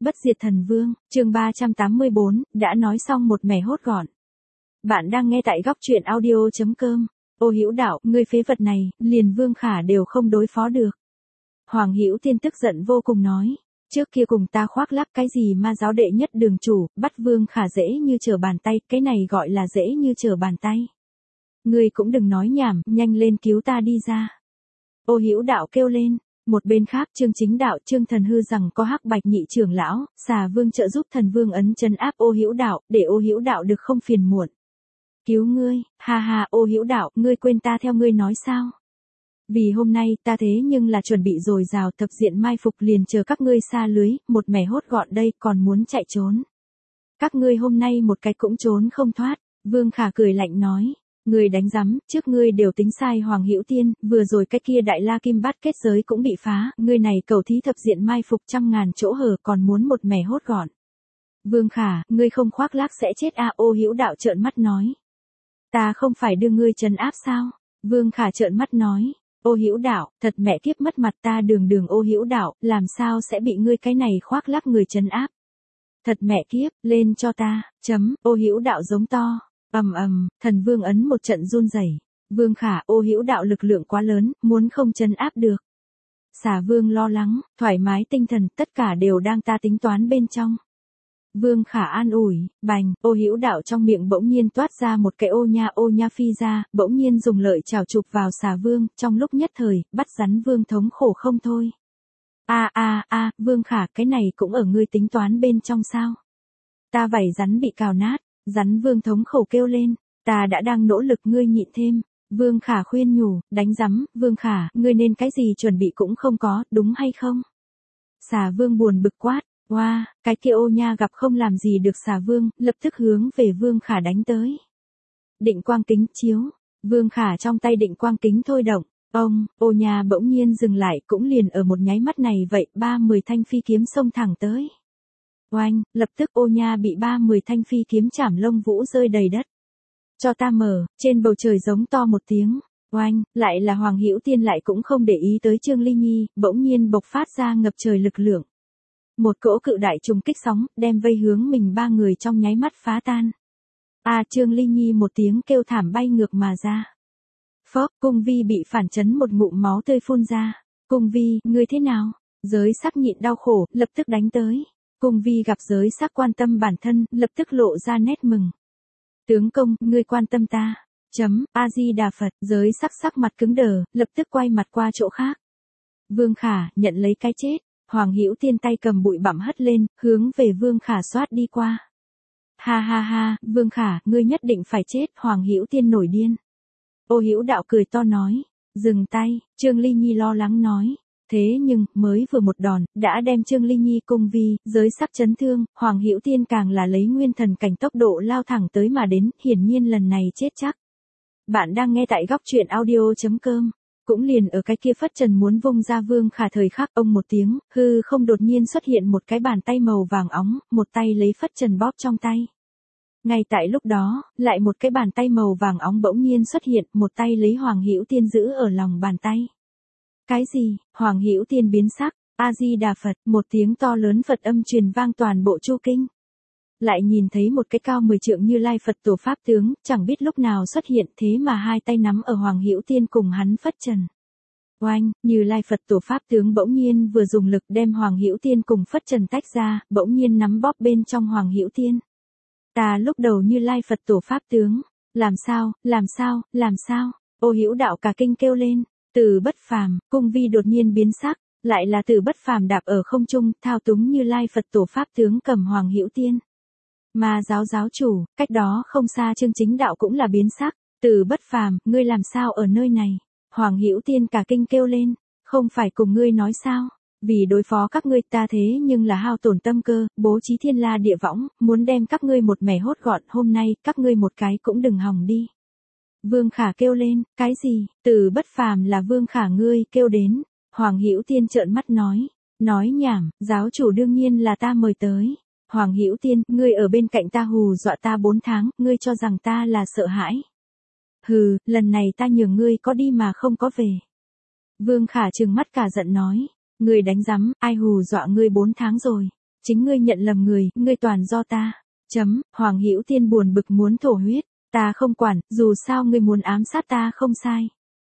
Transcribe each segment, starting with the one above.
Bất diệt thần vương, chương 384, đã nói xong một mẻ hốt gọn. Bạn đang nghe tại góc truyện audio.com. Ô Hữu Đạo, ngươi phế vật này, liền Vương Khả đều không đối phó được. Hoàng Hữu Tiên tức giận vô cùng nói, trước kia cùng ta khoác lác cái gì ma giáo đệ nhất đường chủ, bắt Vương Khả dễ như trở bàn tay, cái này gọi là dễ như trở bàn tay. Ngươi cũng đừng nói nhảm, nhanh lên cứu ta đi ra. Ô Hữu Đạo kêu lên. Một bên khác Trương Chính Đạo, Trương Thần Hư rằng có Hắc Bạch nhị trưởng lão, Xà Vương trợ giúp Thần Vương ấn trấn áp Ô Hữu Đạo, để Ô Hữu Đạo được không phiền muộn. Cứu ngươi, ha ha, Ô Hữu Đạo, ngươi quên ta theo ngươi nói sao? Vì hôm nay ta thế nhưng là chuẩn bị rồi rào thập diện mai phục liền chờ các ngươi xa lưới, một mẻ hốt gọn đây còn muốn chạy trốn. Các ngươi hôm nay một cái cũng trốn không thoát, Vương Khả cười lạnh nói. Ngươi đánh rắm, trước ngươi đều tính sai Hoàng Hữu Tiên, vừa rồi cái kia đại la kim bát kết giới cũng bị phá, ngươi này cầu thí thập diện mai phục trăm ngàn chỗ hở còn muốn một mẻ hốt gọn. Vương Khả, ngươi không khoác lác sẽ chết a. Ô Hữu Đạo trợn mắt nói. Ta không phải đưa ngươi trấn áp sao? Vương Khả trợn mắt nói. Ô Hữu Đạo, thật mẹ kiếp mất mặt ta đường Ô Hữu Đạo, làm sao sẽ bị ngươi cái này khoác lác người trấn áp? Thật mẹ kiếp, lên cho ta, Ô Hữu Đạo giống to. Thần Vương ấn một trận run rẩy. Vương Khả, Ô Hữu Đạo lực lượng quá lớn, muốn không trấn áp được. Xà Vương lo lắng, thoải mái tinh thần, tất cả đều đang ta tính toán bên trong. Vương Khả an ủi, bành, Ô Hữu Đạo trong miệng bỗng nhiên toát ra một cái ô nha phi ra, bỗng nhiên dùng lợi chảo chụp vào Xà Vương, trong lúc nhất thời, bắt rắn Vương thống khổ không thôi. Vương Khả, cái này cũng ở ngươi tính toán bên trong sao? Ta vảy rắn bị cào nát. Rắn Vương thống khổ kêu lên, ta đã đang nỗ lực ngươi nhịn thêm. Vương Khả khuyên nhủ, đánh rắm, Vương Khả, ngươi nên cái gì chuẩn bị cũng không có, đúng hay không? Xà Vương buồn bực quát, cái kia ô nha gặp không làm gì được Xà Vương, lập tức hướng về Vương Khả đánh tới. Định quang kính chiếu, Vương Khả trong tay định quang kính thôi động, ô nha bỗng nhiên dừng lại cũng liền ở một nháy mắt này vậy 30 thanh phi kiếm xông thẳng tới. Oanh, lập tức ô nha bị 30 thanh phi kiếm chảm lông vũ rơi đầy đất. Cho ta mở, trên bầu trời giống to một tiếng. Oanh, lại là Hoàng Hữu Tiên lại cũng không để ý tới Trương Ly Nhi, bỗng nhiên bộc phát ra ngập trời lực lượng. Một cỗ cự đại trùng kích sóng, đem vây hướng mình ba người trong nháy mắt phá tan. Trương Ly Nhi một tiếng kêu thảm bay ngược mà ra. Phốc, Cung Vi bị phản chấn một ngụm máu tươi phun ra. Cung Vi, ngươi thế nào? Giới sắc nhịn đau khổ, lập tức đánh tới. Cung Vi gặp giới sắc quan tâm bản thân, lập tức lộ ra nét mừng. Tướng công, ngươi quan tâm ta. A-di-đà Phật, giới sắc mặt cứng đờ, lập tức quay mặt qua chỗ khác. Vương Khả, nhận lấy cái chết. Hoàng Hữu Tiên tay cầm bụi bặm hất lên, hướng về Vương Khả xoát đi qua. Ha, Vương Khả, ngươi nhất định phải chết, Hoàng Hữu Tiên nổi điên. Ô Hữu Đạo cười to nói. Dừng tay, Trương Ly Nhi lo lắng nói. Thế nhưng, mới vừa một đòn, đã đem Trương Ly Nhi Cung Vi, giới sắc chấn thương, Hoàng Hữu Tiên càng là lấy nguyên thần cảnh tốc độ lao thẳng tới mà đến, hiển nhiên lần này chết chắc. Bạn đang nghe tại góc truyện audio.com. Cũng liền ở cái kia phất trần muốn vung ra Vương Khả thời khắc ông một tiếng, hư không đột nhiên xuất hiện một cái bàn tay màu vàng óng, một tay lấy phất trần bóp trong tay. Ngay tại lúc đó, lại một cái bàn tay màu vàng óng bỗng nhiên xuất hiện, một tay lấy Hoàng Hữu Tiên giữ ở lòng bàn tay. Cái gì? Hoàng Hữu Tiên biến sắc, A-di-đà Phật, một tiếng to lớn Phật âm truyền vang toàn bộ Chu Kinh. Lại nhìn thấy một cái cao 10 trượng Như Lai Phật tổ pháp tướng, chẳng biết lúc nào xuất hiện thế mà hai tay nắm ở Hoàng Hữu Tiên cùng hắn phất trần. Oanh, Như Lai Phật tổ pháp tướng bỗng nhiên vừa dùng lực đem Hoàng Hữu Tiên cùng phất trần tách ra, bỗng nhiên nắm bóp bên trong Hoàng Hữu Tiên. Ta lúc đầu Như Lai Phật tổ pháp tướng, làm sao? Ô Hữu Đạo cả kinh kêu lên. Từ Bất Phàm, Cung Vi đột nhiên biến sắc, lại là Từ Bất Phàm đạp ở không trung, thao túng Như Lai Phật tổ pháp tướng cầm Hoàng Hữu Tiên. Ma giáo giáo chủ, cách đó không xa Trương Chính Đạo cũng là biến sắc, Từ Bất Phàm, ngươi làm sao ở nơi này? Hoàng Hữu Tiên cả kinh kêu lên, không phải cùng ngươi nói sao? Vì đối phó các ngươi ta thế nhưng là hao tổn tâm cơ, bố trí thiên la địa võng, muốn đem các ngươi một mẻ hốt gọn, hôm nay các ngươi một cái cũng đừng hòng đi. Vương Khả kêu lên, cái gì? Từ Bất Phàm là Vương Khả ngươi kêu đến. Hoàng Hữu Tiên trợn mắt nói nhảm, giáo chủ đương nhiên là ta mời tới. Hoàng Hữu Tiên, ngươi ở bên cạnh ta hù dọa ta 4 tháng, ngươi cho rằng ta là sợ hãi. Hừ, lần này ta nhường ngươi có đi mà không có về. Vương Khả trừng mắt cả giận nói, ngươi đánh rắm, ai hù dọa ngươi 4 tháng rồi. chính ngươi nhận lầm người, ngươi toàn do ta. Hoàng Hữu Tiên buồn bực muốn thổ huyết, ta không quản, dù sao ngươi muốn ám sát ta không sai.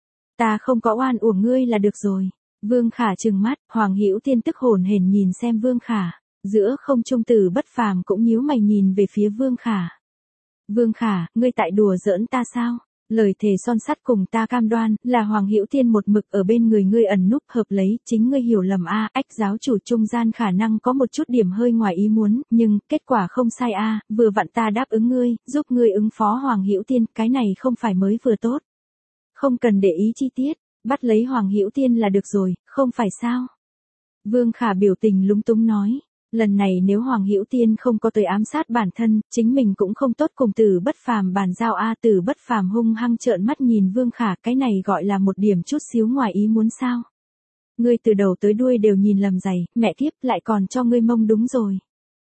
Ta không có oan uổng ngươi là được rồi. Vương Khả trừng mắt, Hoàng Hữu Tiên tức hồn hển nhìn xem Vương Khả. Giữa không trung Từ Bất Phàm cũng nhíu mày nhìn về phía Vương Khả. Vương Khả, ngươi tại đùa giỡn ta sao? Lời thề son sắt cùng ta cam đoan, là Hoàng Hữu Tiên một mực ở bên người ngươi ẩn núp hợp lấy, chính ngươi hiểu lầm a, ách giáo chủ trung gian khả năng có một chút điểm hơi ngoài ý muốn, nhưng, kết quả không sai a, vừa vặn ta đáp ứng ngươi, giúp ngươi ứng phó Hoàng Hữu Tiên, cái này không phải mới vừa tốt. Không cần để ý chi tiết, bắt lấy Hoàng Hữu Tiên là được rồi, không phải sao? Vương Khả biểu tình lúng túng nói. Lần này nếu Hoàng Hữu Tiên không có tới ám sát bản thân, chính mình cũng không tốt cùng Từ Bất Phàm bàn giao a. Từ Bất Phàm hung hăng trợn mắt nhìn Vương Khả, cái này gọi là một điểm chút xíu ngoài ý muốn sao? Ngươi từ đầu tới đuôi đều nhìn lầm giày, mẹ kiếp lại còn cho ngươi mông đúng rồi.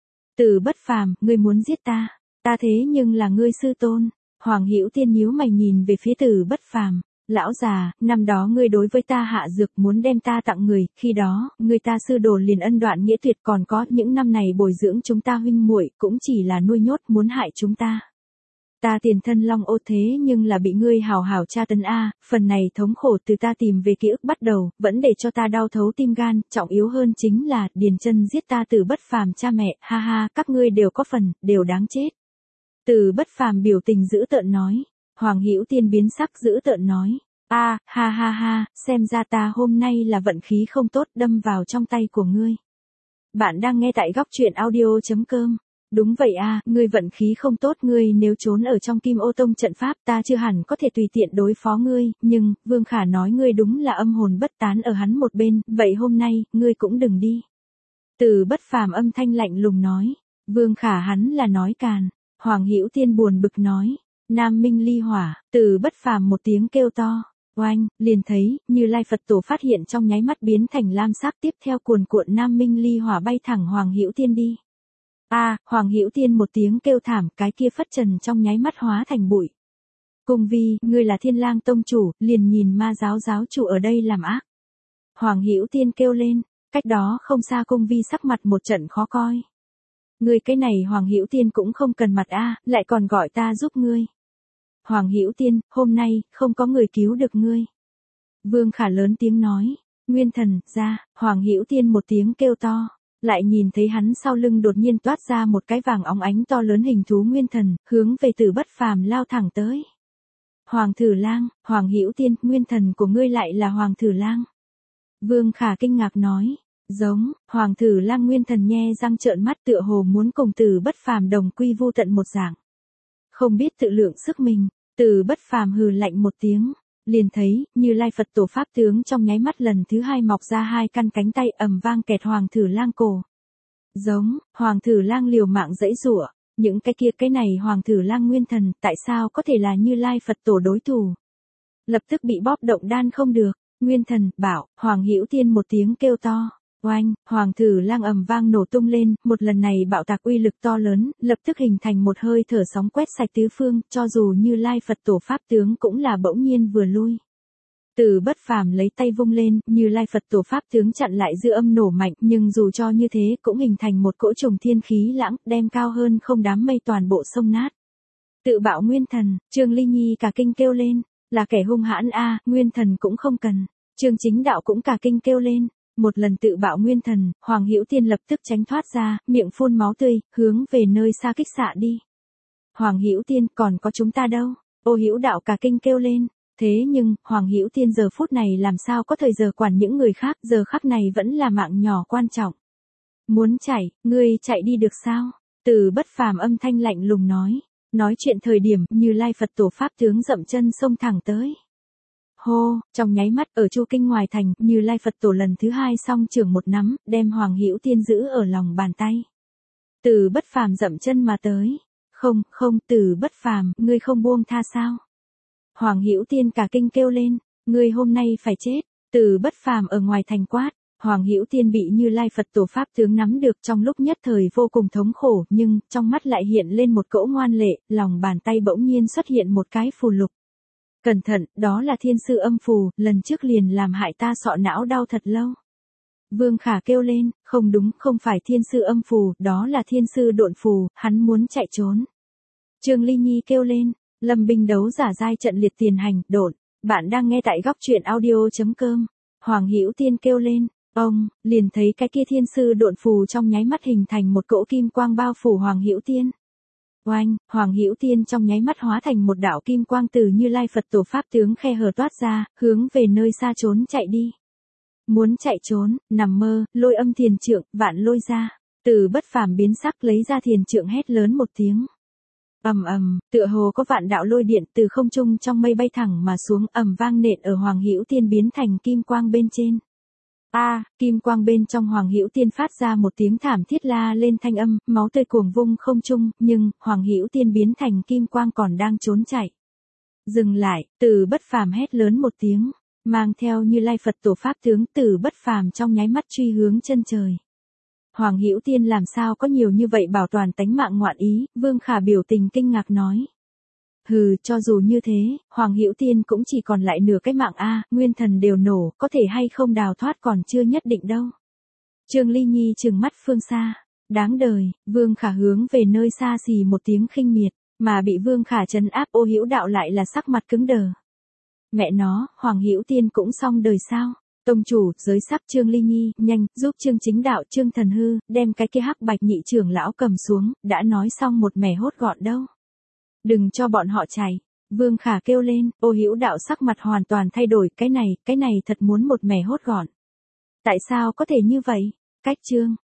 Từ Bất Phàm, ngươi muốn giết ta, ta thế nhưng là ngươi sư tôn. Hoàng Hữu Tiên nhíu mày nhìn về phía Từ Bất Phàm. Lão già, năm đó ngươi đối với ta hạ dược muốn đem ta tặng người, khi đó, ngươi ta sư đồ liền ân đoạn nghĩa tuyệt, còn có những năm này bồi dưỡng chúng ta huynh muội cũng chỉ là nuôi nhốt muốn hại chúng ta. Ta tiền thân long ô thế nhưng là bị ngươi hào hào tra tấn a, phần này thống khổ từ ta tìm về ký ức bắt đầu, vẫn để cho ta đau thấu tim gan, trọng yếu hơn chính là, Điền Chân giết ta Từ Bất Phàm cha mẹ, ha ha, các ngươi đều có phần, đều đáng chết. Từ Bất Phàm biểu tình dữ tợn nói. Hoàng Hữu Tiên biến sắc dữ tợn nói. Ha ha, xem ra ta hôm nay là vận khí không tốt đâm vào trong tay của ngươi. Bạn đang nghe tại góc truyện audio.com. Đúng vậy ngươi vận khí không tốt, ngươi nếu trốn ở trong Kim Ô Tông trận pháp ta chưa hẳn có thể tùy tiện đối phó ngươi, nhưng, Vương Khả nói ngươi đúng là âm hồn bất tán ở hắn một bên, vậy hôm nay, ngươi cũng đừng đi. Từ Bất Phàm âm thanh lạnh lùng nói. Vương Khả hắn là nói càn. Hoàng Hữu Tiên buồn bực nói. Nam Minh ly hỏa, Từ Bất Phàm một tiếng kêu to, oanh, liền thấy, Như Lai Phật Tổ phát hiện trong nháy mắt biến thành lam sắc, tiếp theo cuồn cuộn Nam Minh ly hỏa bay thẳng Hoàng Hữu Tiên đi. Hoàng Hữu Tiên một tiếng kêu thảm, cái kia phất trần trong nháy mắt hóa thành bụi. Cung Vi, ngươi là Thiên Lang tông chủ, liền nhìn ma giáo giáo chủ ở đây làm ác. Hoàng Hữu Tiên kêu lên, cách đó không xa Cung Vi sắc mặt một trận khó coi. Ngươi cái này Hoàng Hữu Tiên cũng không cần mặt lại còn gọi ta giúp ngươi. Hoàng Hữu Tiên, hôm nay, không có người cứu được ngươi. Vương Khả lớn tiếng nói, Nguyên Thần, ra, Hoàng Hữu Tiên một tiếng kêu to, lại nhìn thấy hắn sau lưng đột nhiên toát ra một cái vàng óng ánh to lớn hình thú Nguyên Thần, hướng về Từ Bất Phàm lao thẳng tới. Hoàng Thử Lang, Hoàng Hữu Tiên, Nguyên Thần của ngươi lại là Hoàng Thử Lang. Vương Khả kinh ngạc nói. Giống, Hoàng Thử Lang Nguyên Thần nhe răng trợn mắt tựa hồ muốn cùng Từ Bất Phàm đồng quy vu tận một dạng. Không biết tự lượng sức mình, Từ Bất Phàm hừ lạnh một tiếng, liền thấy, Như Lai Phật Tổ Pháp tướng trong nháy mắt lần thứ hai mọc ra hai căn cánh tay ầm vang kẹt Hoàng Thử Lang cổ. Giống, Hoàng Thử Lang liều mạng giãy giụa, những cái này Hoàng Thử Lang Nguyên Thần tại sao có thể là Như Lai Phật Tổ đối thủ. Lập tức bị bóp động đan không được, Nguyên Thần, bảo, Hoàng Hữu Tiên một tiếng kêu to. Oanh, Hoàng Thử Lang ầm vang nổ tung lên, một lần này bạo tạc uy lực to lớn, lập tức hình thành một hơi thở sóng quét sạch tứ phương, cho dù Như Lai Phật Tổ Pháp tướng cũng là bỗng nhiên vừa lui. Từ Bất Phàm lấy tay vung lên, Như Lai Phật Tổ Pháp tướng chặn lại dư âm nổ mạnh, nhưng dù cho như thế cũng hình thành một cỗ trùng thiên khí lãng, đem cao hơn không đám mây toàn bộ sông nát. Tự bạo Nguyên Thần, Trương Ly Nhi cả kinh kêu lên, là kẻ hung hãn Nguyên Thần cũng không cần. Trương Chính Đạo cũng cả kinh kêu lên. Một lần tự bạo Nguyên Thần, Hoàng Hữu Tiên lập tức tránh thoát ra, miệng phun máu tươi, hướng về nơi xa kích xạ đi. Hoàng Hữu Tiên, còn có chúng ta đâu? Ô Hữu Đạo cả kinh kêu lên. Thế nhưng, Hoàng Hữu Tiên giờ phút này làm sao có thời giờ quản những người khác, giờ khắc này vẫn là mạng nhỏ quan trọng. Muốn chạy, ngươi chạy đi được sao? Từ Bất Phàm âm thanh lạnh lùng nói chuyện thời điểm, Như Lai Phật Tổ Pháp tướng dậm chân xông thẳng tới. Hô, trong nháy mắt ở Chu Kinh ngoài thành, Như Lai Phật Tổ lần thứ hai song trưởng một nắm, đem Hoàng Hữu Tiên giữ ở lòng bàn tay. Từ Bất Phàm dậm chân mà tới. Không, Từ Bất Phàm, ngươi không buông tha sao? Hoàng Hữu Tiên cả kinh kêu lên, ngươi hôm nay phải chết. Từ Bất Phàm ở ngoài thành quát, Hoàng Hữu Tiên bị Như Lai Phật Tổ Pháp tướng nắm được trong lúc nhất thời vô cùng thống khổ, nhưng trong mắt lại hiện lên một cỗ ngoan lệ, lòng bàn tay bỗng nhiên xuất hiện một cái phù lục. Cẩn thận, đó là Thiên Sư Âm Phù, lần trước liền làm hại ta sọ não đau thật lâu. Vương Khả kêu lên, không đúng, không phải thiên sư âm phù, đó là thiên sư độn phù, hắn muốn chạy trốn. Trương Ly Nhi kêu lên, Lâm binh đấu giả giai trận liệt tiền hành, độn. Bạn đang nghe tại góc truyện audio.com. Hoàng Hữu Tiên kêu lên, ông, liền thấy cái kia thiên sư độn phù trong nháy mắt hình thành một cỗ kim quang bao phủ Hoàng Hữu Tiên. Oanh, Hoàng Hữu Tiên trong nháy mắt hóa thành một đạo kim quang từ Như Lai Phật tổ pháp tướng khe hở toát ra, hướng về nơi xa trốn chạy đi. Muốn chạy trốn, nằm mơ, Lôi Âm thiền trượng, vạn lôi ra. Từ Bất Phàm biến sắc lấy ra thiền trượng hét lớn một tiếng. Ầm ầm, tựa hồ có vạn đạo lôi điện từ không trung trong mây bay thẳng mà xuống, ầm vang nện ở Hoàng Hữu Tiên biến thành kim quang bên trên. Kim quang bên trong Hoàng Hữu Tiên phát ra một tiếng thảm thiết la lên thanh âm, máu tươi cuồng vung không trung, nhưng Hoàng Hữu Tiên biến thành kim quang còn đang trốn chạy. Dừng lại, Từ Bất Phàm hét lớn một tiếng, mang theo Như Lai Phật tổ pháp tướng, Từ Bất Phàm trong nháy mắt truy hướng chân trời. Hoàng Hữu Tiên làm sao có nhiều như vậy bảo toàn tánh mạng ngoạn ý, Vương Khả biểu tình kinh ngạc nói. Hừ, cho dù như thế, Hoàng Hữu Tiên cũng chỉ còn lại nửa cái mạng nguyên thần đều nổ, có thể hay không đào thoát còn chưa nhất định đâu. Trương Ly Nhi trừng mắt phương xa, đáng đời, Vương Khả hướng về nơi xa xì một tiếng khinh miệt, mà bị Vương Khả trấn áp Ô Hữu Đạo lại là sắc mặt cứng đờ. Mẹ nó, Hoàng Hữu Tiên cũng xong đời sao? Tông chủ, giới sắc Trương Ly Nhi, nhanh, giúp Trương Chính Đạo Trương Thần Hư, đem cái kia Hắc Bạch nhị trưởng lão cầm xuống, đã nói xong một mẻ hốt gọn đâu. Đừng cho bọn họ chạy. Vương Khả kêu lên, Ô Hữu Đạo sắc mặt hoàn toàn thay đổi, cái này thật muốn một mẻ hốt gọn. Tại sao có thể như vậy? Cách Trương